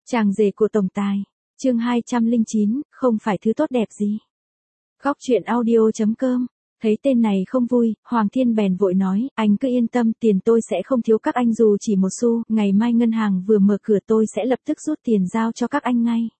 Chàng rể của tổng tài, chương 209, không phải thứ tốt đẹp gì. Góc truyện audio.com, thấy tên này không vui, Hoàng Thiên bèn vội nói, anh cứ yên tâm, tiền tôi sẽ không thiếu các anh dù chỉ một xu, ngày mai ngân hàng vừa mở cửa tôi sẽ lập tức rút tiền giao cho các anh ngay.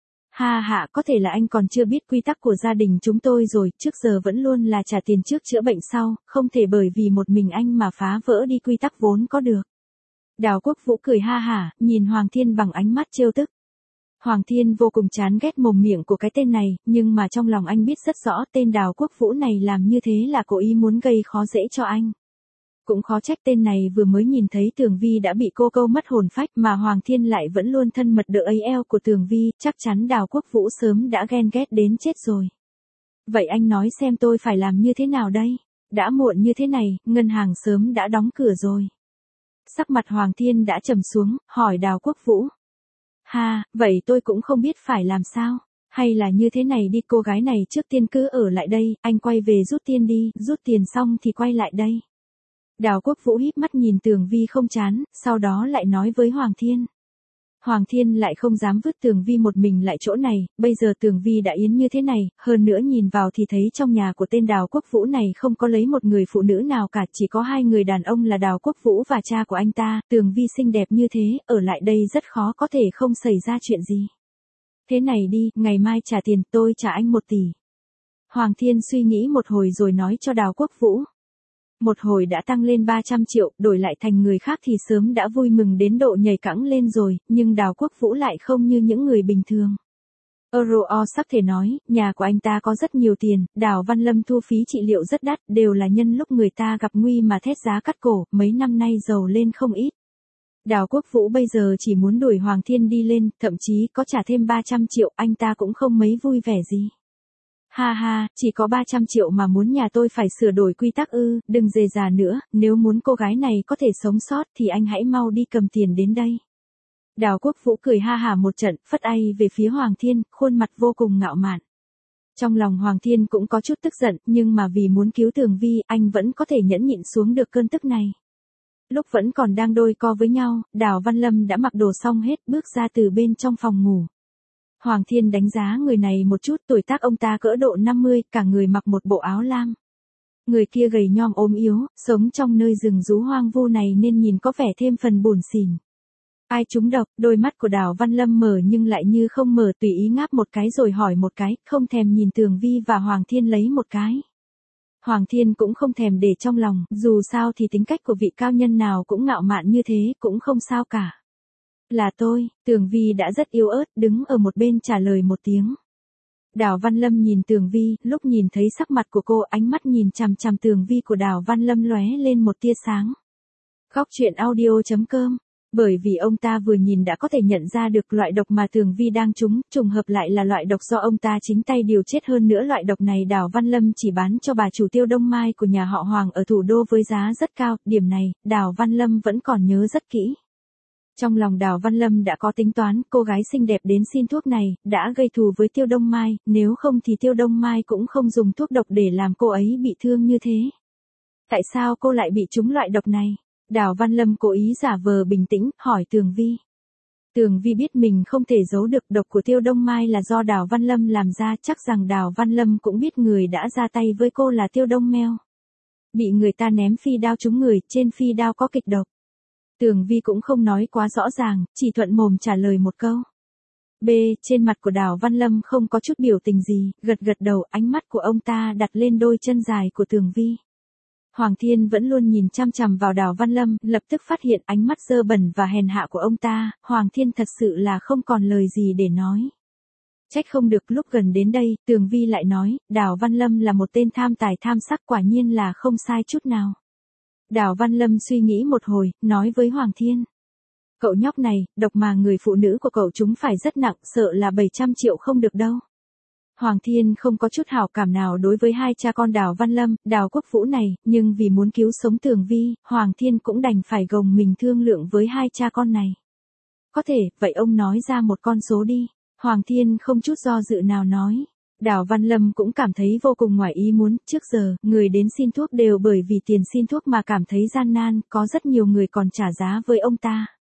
Ha hạ, có thể là anh còn chưa biết quy tắc của gia đình chúng tôi rồi, trước giờ vẫn luôn là trả tiền trước chữa bệnh sau, không thể bởi vì một mình anh mà phá vỡ đi quy tắc vốn có được. Đào Quốc Vũ cười ha hả, nhìn Hoàng Thiên bằng ánh mắt trêu tức. Hoàng Thiên vô cùng chán ghét mồm miệng của cái tên này, nhưng mà trong lòng anh biết rất rõ tên Đào Quốc Vũ này làm như thế là cố ý muốn gây khó dễ cho anh. Cũng khó trách tên này vừa mới nhìn thấy Tường Vi đã bị cô câu mất hồn phách mà Hoàng Thiên lại vẫn luôn thân mật đỡ ấy eo của Tường Vi, chắc chắn Đào Quốc Vũ sớm đã ghen ghét đến chết rồi. Vậy anh nói xem tôi phải làm như thế nào đây? Đã muộn như thế này, ngân hàng sớm đã đóng cửa rồi. Sắc mặt Hoàng Thiên đã trầm xuống, hỏi Đào Quốc Vũ. Ha, vậy tôi cũng không biết phải làm sao. Hay là như thế này đi, cô gái này trước tiên cứ ở lại đây, anh quay về rút tiền đi, rút tiền xong thì quay lại đây. Đào Quốc Vũ híp mắt nhìn Tường Vi không chán, sau đó lại nói với Hoàng Thiên. Hoàng Thiên lại không dám vứt Tường Vi một mình lại chỗ này, bây giờ Tường Vi đã yến như thế này, hơn nữa nhìn vào thì thấy trong nhà của tên Đào Quốc Vũ này không có lấy một người phụ nữ nào cả, chỉ có hai người đàn ông là Đào Quốc Vũ và cha của anh ta, Tường Vi xinh đẹp như thế, ở lại đây rất khó có thể không xảy ra chuyện gì. Thế này đi, ngày mai trả tiền, tôi trả anh 1 tỷ. Hoàng Thiên suy nghĩ một hồi rồi nói cho Đào Quốc Vũ. Một hồi đã tăng lên 300 triệu, đổi lại thành người khác thì sớm đã vui mừng đến độ nhảy cẫng lên rồi, nhưng Đào Quốc Vũ lại không như những người bình thường. Euro sắp thể nói, nhà của anh ta có rất nhiều tiền, Đào Văn Lâm thu phí trị liệu rất đắt, đều là nhân lúc người ta gặp nguy mà thét giá cắt cổ, mấy năm nay giàu lên không ít. Đào Quốc Vũ bây giờ chỉ muốn đuổi Hoàng Thiên đi lên, thậm chí có trả thêm 300 triệu, anh ta cũng không mấy vui vẻ gì. Ha ha, chỉ có 300 triệu mà muốn nhà tôi phải sửa đổi quy tắc ư, đừng dề già nữa, nếu muốn cô gái này có thể sống sót thì anh hãy mau đi cầm tiền đến đây. Đào Quốc Vũ cười ha hả một trận, phất tay về phía Hoàng Thiên, khuôn mặt vô cùng ngạo mạn. Trong lòng Hoàng Thiên cũng có chút tức giận, nhưng mà vì muốn cứu Tường Vi, anh vẫn có thể nhẫn nhịn xuống được cơn tức này. Lúc vẫn còn đang đôi co với nhau, Đào Văn Lâm đã mặc đồ xong hết, bước ra từ bên trong phòng ngủ. Hoàng Thiên đánh giá người này một chút, tuổi tác ông ta cỡ độ 50, cả người mặc một bộ áo lam. Người kia gầy nhom ốm yếu, sống trong nơi rừng rú hoang vu này nên nhìn có vẻ thêm phần buồn xỉn. Ai trúng độc, đôi mắt của Đào Văn Lâm mở nhưng lại như không mở, tùy ý ngáp một cái rồi hỏi một cái, không thèm nhìn Tường Vi và Hoàng Thiên lấy một cái. Hoàng Thiên cũng không thèm để trong lòng, dù sao thì tính cách của vị cao nhân nào cũng ngạo mạn như thế, cũng không sao cả. Là tôi, Tường Vi đã rất yếu ớt, đứng ở một bên trả lời một tiếng. Đào Văn Lâm nhìn Tường Vi, lúc nhìn thấy sắc mặt của cô, ánh mắt nhìn chằm chằm Tường Vi của Đào Văn Lâm lóe lên một tia sáng. Góc truyện audio.com, bởi vì ông ta vừa nhìn đã có thể nhận ra được loại độc mà Tường Vi đang trúng, trùng hợp lại là loại độc do ông ta chính tay điều chết, hơn nữa loại độc này Đào Văn Lâm chỉ bán cho bà chủ Tiêu Đông Mai của nhà họ Hoàng ở thủ đô với giá rất cao, điểm này, Đào Văn Lâm vẫn còn nhớ rất kỹ. Trong lòng Đào Văn Lâm đã có tính toán, cô gái xinh đẹp đến xin thuốc này, đã gây thù với Tiêu Đông Mai, nếu không thì Tiêu Đông Mai cũng không dùng thuốc độc để làm cô ấy bị thương như thế. Tại sao cô lại bị trúng loại độc này? Đào Văn Lâm cố ý giả vờ bình tĩnh, hỏi Tường Vi. Tường Vi biết mình không thể giấu được độc của Tiêu Đông Mai là do Đào Văn Lâm làm ra, chắc rằng Đào Văn Lâm cũng biết người đã ra tay với cô là Tiêu Đông Meo. Bị người ta ném phi đao trúng người, trên phi đao có kịch độc. Tường Vi cũng không nói quá rõ ràng, chỉ thuận mồm trả lời một câu. B, trên mặt của Đào Văn Lâm không có chút biểu tình gì, gật gật đầu, ánh mắt của ông ta đặt lên đôi chân dài của Tường Vi. Hoàng Thiên vẫn luôn nhìn chăm chằm vào Đào Văn Lâm, lập tức phát hiện ánh mắt dơ bẩn và hèn hạ của ông ta, Hoàng Thiên thật sự là không còn lời gì để nói. Trách không được lúc gần đến đây, Tường Vi lại nói, Đào Văn Lâm là một tên tham tài tham sắc, quả nhiên là không sai chút nào. Đào Văn Lâm suy nghĩ một hồi, nói với Hoàng Thiên. Cậu nhóc này, độc mà người phụ nữ của cậu chúng phải rất nặng, sợ là 700 triệu không được đâu. Hoàng Thiên không có chút hảo cảm nào đối với hai cha con Đào Văn Lâm, Đào Quốc Vũ này, nhưng vì muốn cứu sống Tường Vi, Hoàng Thiên cũng đành phải gồng mình thương lượng với hai cha con này. Có thể, vậy ông nói ra một con số đi. Hoàng Thiên không chút do dự nào nói. Đào Văn Lâm cũng cảm thấy vô cùng ngoài ý muốn, trước giờ, người đến xin thuốc đều bởi vì tiền xin thuốc mà cảm thấy gian nan, có rất nhiều người còn trả giá với ông ta.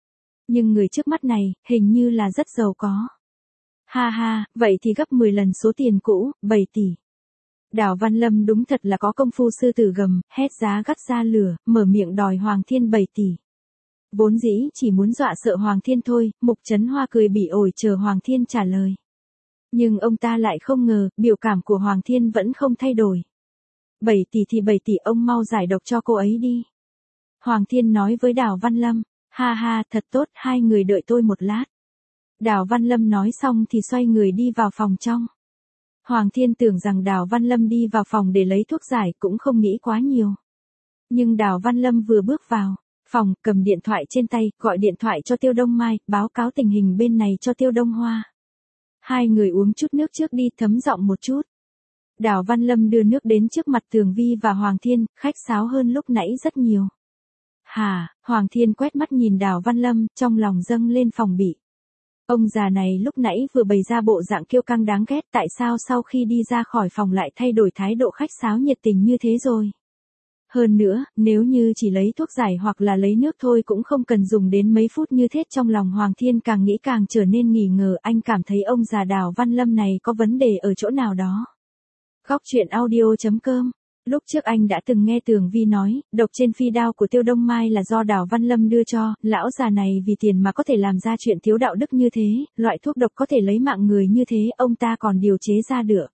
Nhưng người trước mắt này, hình như là rất giàu có. Ha ha, vậy thì gấp 10 lần số tiền cũ, 7 tỷ. Đào Văn Lâm đúng thật là có công phu sư tử gầm, hét giá gắt ra lửa, mở miệng đòi Hoàng Thiên 7 tỷ. Vốn dĩ chỉ muốn dọa sợ Hoàng Thiên thôi, Mục Trấn Hoa cười bỉ ổi chờ Hoàng Thiên trả lời. Nhưng ông ta lại không ngờ, biểu cảm của Hoàng Thiên vẫn không thay đổi. 7 tỷ thì 7 tỷ, ông mau giải độc cho cô ấy đi. Hoàng Thiên nói với Đào Văn Lâm, ha ha, thật tốt, hai người đợi tôi một lát. Đào Văn Lâm nói xong thì xoay người đi vào phòng trong. Hoàng Thiên tưởng rằng Đào Văn Lâm đi vào phòng để lấy thuốc giải, cũng không nghĩ quá nhiều. Nhưng Đào Văn Lâm vừa bước vào phòng, cầm điện thoại trên tay, gọi điện thoại cho Tiêu Đông Mai, báo cáo tình hình bên này cho Tiêu Đông Hoa. Hai người uống chút nước trước đi, thấm giọng một chút. Đào Văn Lâm đưa nước đến trước mặt Tường Vi và Hoàng Thiên, khách sáo hơn lúc nãy rất nhiều. Hả, Hoàng Thiên quét mắt nhìn Đào Văn Lâm, trong lòng dâng lên phòng bị. Ông già này lúc nãy vừa bày ra bộ dạng kiêu căng đáng ghét, tại sao sau khi đi ra khỏi phòng lại thay đổi thái độ khách sáo nhiệt tình như thế rồi. Hơn nữa, nếu như chỉ lấy thuốc giải hoặc là lấy nước thôi cũng không cần dùng đến mấy phút như thế. Trong lòng Hoàng Thiên càng nghĩ càng trở nên nghi ngờ, anh cảm thấy ông già Đào Văn Lâm này có vấn đề ở chỗ nào đó. Góc truyện audio.com. Lúc trước anh đã từng nghe Tường Vi nói, độc trên phi đao của Tiêu Đông Mai là do Đào Văn Lâm đưa cho, lão già này vì tiền mà có thể làm ra chuyện thiếu đạo đức như thế, loại thuốc độc có thể lấy mạng người như thế, ông ta còn điều chế ra được.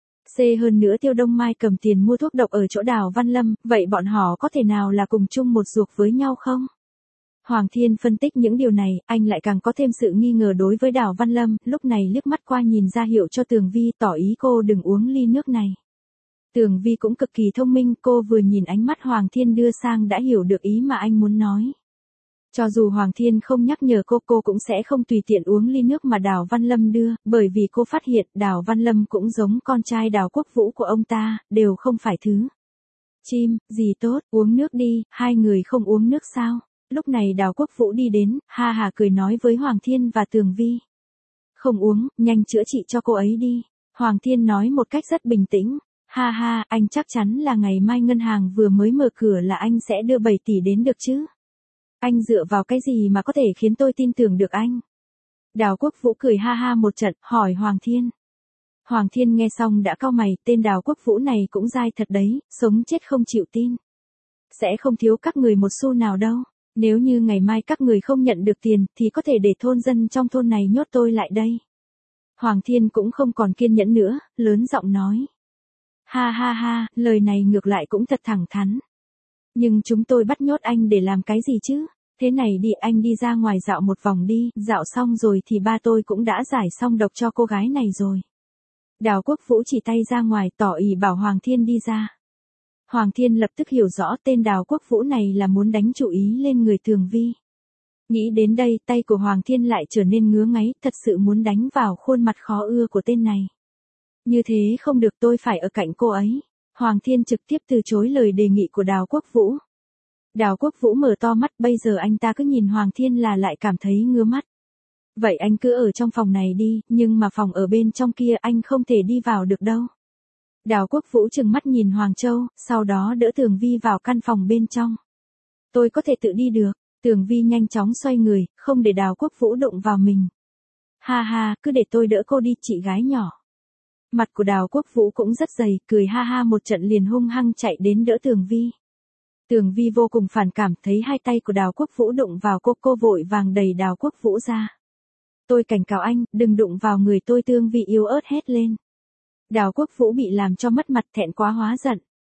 Hơn nữa Tiêu Đông Mai cầm tiền mua thuốc độc ở chỗ Đào Văn Lâm, vậy bọn họ có thể nào là cùng chung một ruột với nhau không? Hoàng Thiên phân tích những điều này, anh lại càng có thêm sự nghi ngờ đối với Đào Văn Lâm, lúc này liếc mắt qua nhìn ra hiệu cho Tường Vi, tỏ ý cô đừng uống ly nước này. Tường Vi cũng cực kỳ thông minh, cô vừa nhìn ánh mắt Hoàng Thiên đưa sang đã hiểu được ý mà anh muốn nói. Cho dù Hoàng Thiên không nhắc nhở cô cũng sẽ không tùy tiện uống ly nước mà Đào Văn Lâm đưa, bởi vì cô phát hiện Đào Văn Lâm cũng giống con trai Đào Quốc Vũ của ông ta, đều không phải thứ chim, gì tốt, uống nước đi, hai người không uống nước sao? Lúc này Đào Quốc Vũ đi đến, ha hà cười nói với Hoàng Thiên và Tường Vi. Không uống, nhanh chữa trị cho cô ấy đi. Hoàng Thiên nói một cách rất bình tĩnh. Ha ha, anh chắc chắn là ngày mai ngân hàng vừa mới mở cửa là anh sẽ đưa 7 tỷ đến được chứ? Anh dựa vào cái gì mà có thể khiến tôi tin tưởng được anh? Đào Quốc Vũ cười ha ha một trận, hỏi Hoàng Thiên. Hoàng Thiên nghe xong đã cau mày, tên Đào Quốc Vũ này cũng dai thật đấy, sống chết không chịu tin. Sẽ không thiếu các người một xu nào đâu. Nếu như ngày mai các người không nhận được tiền, thì có thể để thôn dân trong thôn này nhốt tôi lại đây. Hoàng Thiên cũng không còn kiên nhẫn nữa, lớn giọng nói. Ha ha ha, lời này ngược lại cũng thật thẳng thắn. Nhưng chúng tôi bắt nhốt anh để làm cái gì chứ? Thế này đi, anh đi ra ngoài dạo một vòng đi, dạo xong rồi thì ba tôi cũng đã giải xong độc cho cô gái này rồi. Đào Quốc Vũ chỉ tay ra ngoài, tỏ ý bảo Hoàng Thiên đi ra. Hoàng Thiên lập tức hiểu rõ tên Đào Quốc Vũ này là muốn đánh chủ ý lên người Tường Vi. Nghĩ đến đây, tay của Hoàng Thiên lại trở nên ngứa ngáy, thật sự muốn đánh vào khuôn mặt khó ưa của tên này. Như thế không được, tôi phải ở cạnh cô ấy. Hoàng Thiên trực tiếp từ chối lời đề nghị của Đào Quốc Vũ. Đào Quốc Vũ mở to mắt, bây giờ anh ta cứ nhìn Hoàng Thiên là lại cảm thấy ngứa mắt. Vậy anh cứ ở trong phòng này đi, nhưng mà phòng ở bên trong kia anh không thể đi vào được đâu. Đào Quốc Vũ trừng mắt nhìn Hoàng Châu, sau đó đỡ Tường Vi vào căn phòng bên trong. Tôi có thể tự đi được. Tường Vi nhanh chóng xoay người, không để Đào Quốc Vũ đụng vào mình. Ha ha, cứ để tôi đỡ cô đi, chị gái nhỏ. Mặt của Đào Quốc Vũ cũng rất dày, cười ha ha một trận liền hung hăng chạy đến đỡ Tường Vi. Tường Vi vô cùng phản cảm, thấy hai tay của Đào Quốc Vũ đụng vào cô vội vàng đẩy Đào Quốc Vũ ra. Tôi cảnh cáo anh, đừng đụng vào người tôi. Tường Vi yếu ớt hét lên. Đào Quốc Vũ bị làm cho mất mặt, thẹn quá hóa giận.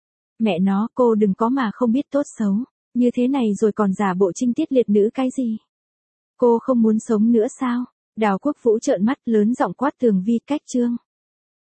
Mẹ nó, cô đừng có mà không biết tốt xấu. Như thế này rồi còn giả bộ trinh tiết liệt nữ cái gì? Cô không muốn sống nữa sao? Đào Quốc Vũ trợn mắt lớn giọng quát Tường Vi, cách trương.